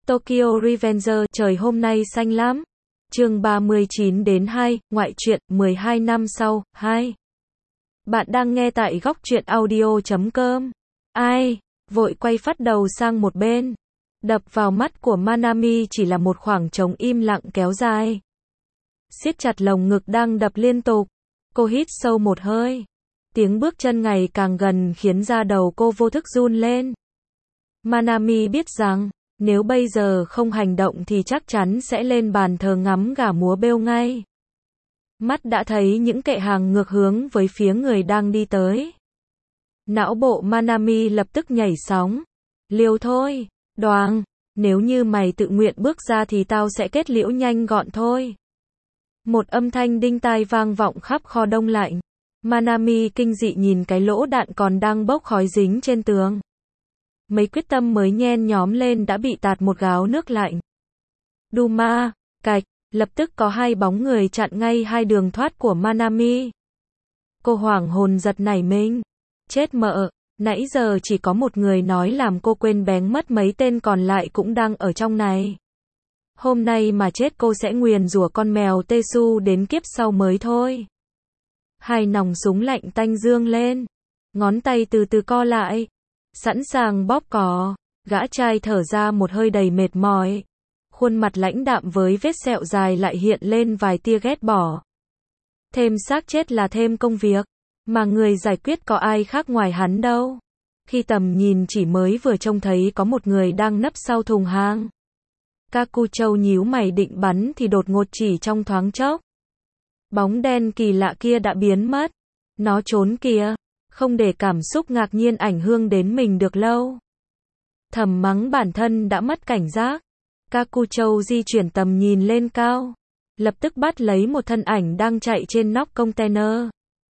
Tokyo Revenger, trời hôm nay xanh lắm. Chương 39-2, ngoại truyện, 12 năm sau, 2. Bạn đang nghe tại góc truyện audio.com. Ai? Vội quay phát đầu sang một bên. Đập vào mắt của Manami chỉ là một khoảng trống im lặng kéo dài. Siết chặt lồng ngực đang đập liên tục. Cô hít sâu một hơi. Tiếng bước chân ngày càng gần khiến da đầu cô vô thức run lên. Manami biết rằng, nếu bây giờ không hành động thì chắc chắn sẽ lên bàn thờ ngắm gà múa bêu ngay. Mắt đã thấy những kệ hàng ngược hướng với phía người đang đi tới. Não bộ Manami lập tức nhảy sóng. Liều thôi, đoàng, nếu như mày tự nguyện bước ra thì tao sẽ kết liễu nhanh gọn thôi. Một âm thanh đinh tai vang vọng khắp kho đông lạnh. Manami kinh dị nhìn cái lỗ đạn còn đang bốc khói dính trên tường. Mấy quyết tâm mới nhen nhóm lên đã bị tạt một gáo nước lạnh. Duma, cạch, lập tức có hai bóng người chặn ngay hai đường thoát của Manami. Cô hoảng hồn giật nảy mình. Chết mợ, nãy giờ chỉ có một người nói làm cô quên bén mất mấy tên còn lại cũng đang ở trong này. Hôm nay mà chết cô sẽ nguyền rủa con mèo Tesu đến kiếp sau mới thôi. Hai nòng súng lạnh tanh dương lên. Ngón tay từ từ co lại. Sẵn sàng bóp cò. Gã trai thở ra một hơi đầy mệt mỏi. Khuôn mặt lãnh đạm với vết sẹo dài lại hiện lên vài tia ghét bỏ. Thêm xác chết là thêm công việc. Mà người giải quyết có ai khác ngoài hắn đâu. Khi tầm nhìn chỉ mới vừa trông thấy có một người đang nấp sau thùng hàng. Kakuchou nhíu mày định bắn thì đột ngột chỉ trong thoáng chốc. Bóng đen kỳ lạ kia đã biến mất. Nó trốn kìa. Không để cảm xúc ngạc nhiên ảnh hưởng đến mình được lâu. Thầm mắng bản thân đã mất cảnh giác. Kakuchou di chuyển tầm nhìn lên cao. Lập tức bắt lấy một thân ảnh đang chạy trên nóc container.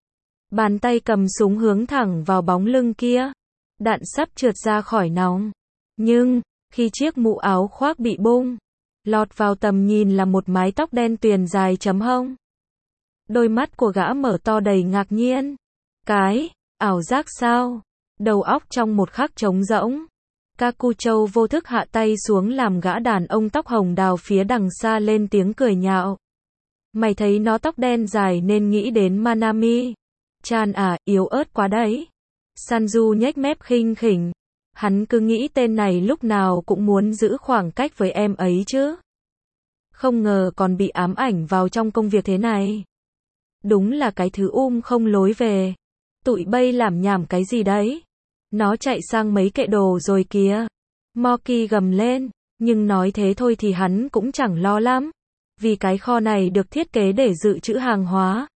Bàn tay cầm súng hướng thẳng vào bóng lưng kia. Đạn sắp trượt ra khỏi nòng. Nhưng, khi chiếc mũ áo khoác bị bung, lọt vào tầm nhìn là một mái tóc đen tuyền dài chấm hông. Đôi mắt của gã mở to đầy ngạc nhiên. Cái, ảo giác sao? Đầu óc trong một khắc trống rỗng. Kakuchou vô thức hạ tay xuống làm gã đàn ông tóc hồng đào phía đằng xa lên tiếng cười nhạo. Mày thấy nó tóc đen dài nên nghĩ đến Manami. Chan à, yếu ớt quá đấy. Sanju nhếch mép khinh khỉnh. Hắn cứ nghĩ tên này lúc nào cũng muốn giữ khoảng cách với em ấy chứ. Không ngờ còn bị ám ảnh vào trong công việc thế này. Đúng là cái thứ không lối về. Tụi bay làm nhảm cái gì đấy? Nó chạy sang mấy kệ đồ rồi kìa. Moki gầm lên. Nhưng nói thế thôi thì hắn cũng chẳng lo lắm. Vì cái kho này được thiết kế để dự trữ hàng hóa.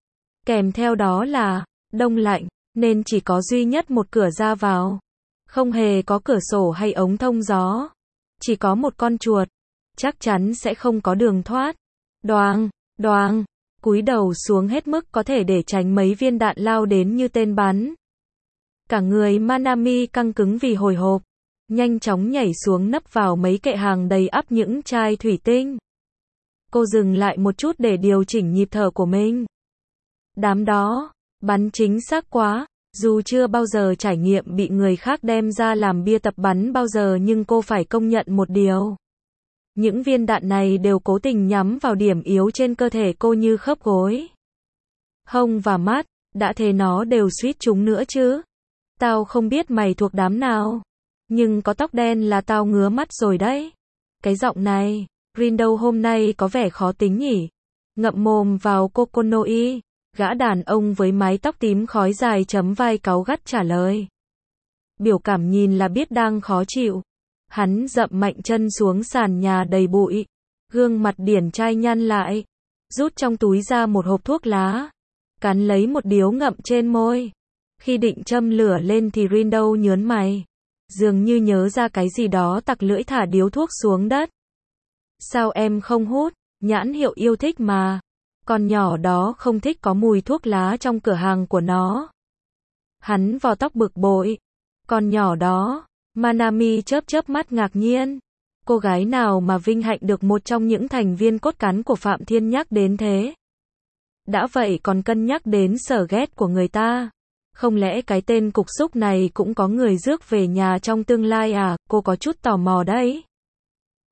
Kèm theo đó là đông lạnh, nên chỉ có duy nhất một cửa ra vào. Không hề có cửa sổ hay ống thông gió. Chỉ có một con chuột. Chắc chắn sẽ không có đường thoát. Đoàng, đoàng, cúi đầu xuống hết mức có thể để tránh mấy viên đạn lao đến như tên bắn. Cả người Manami căng cứng vì hồi hộp. Nhanh chóng nhảy xuống nấp vào mấy kệ hàng đầy ắp những chai thủy tinh. Cô dừng lại một chút để điều chỉnh nhịp thở của mình. Đám đó, bắn chính xác quá. Dù chưa bao giờ trải nghiệm bị người khác đem ra làm bia tập bắn bao giờ nhưng cô phải công nhận một điều. Những viên đạn này đều cố tình nhắm vào điểm yếu trên cơ thể cô như khớp gối, hông và mắt, đã thế nó đều suýt trúng nữa chứ. Tao không biết mày thuộc đám nào, nhưng có tóc đen là tao ngứa mắt rồi đấy. Cái giọng này, Rindo hôm nay có vẻ khó tính nhỉ. Ngậm mồm vào Kokonoi. Gã đàn ông với mái tóc tím khói dài chấm vai cáu gắt trả lời. Biểu cảm nhìn là biết đang khó chịu. Hắn dậm mạnh chân xuống sàn nhà đầy bụi. Gương mặt điển trai nhăn lại. Rút trong túi ra một hộp thuốc lá. Cắn lấy một điếu ngậm trên môi. Khi định châm lửa lên thì Rindo nhớn mày. Dường như nhớ ra cái gì đó tặc lưỡi thả điếu thuốc xuống đất. Sao em không hút? Nhãn hiệu yêu thích mà. Con nhỏ đó không thích có mùi thuốc lá trong cửa hàng của nó. Hắn vò tóc bực bội. Con nhỏ đó. Manami chớp chớp mắt ngạc nhiên. Cô gái nào mà vinh hạnh được một trong những thành viên cốt cán của Phạm Thiên nhắc đến thế. Đã vậy còn cân nhắc đến sở ghét của người ta. Không lẽ cái tên cục súc này cũng có người rước về nhà trong tương lai à? Cô có chút tò mò đấy.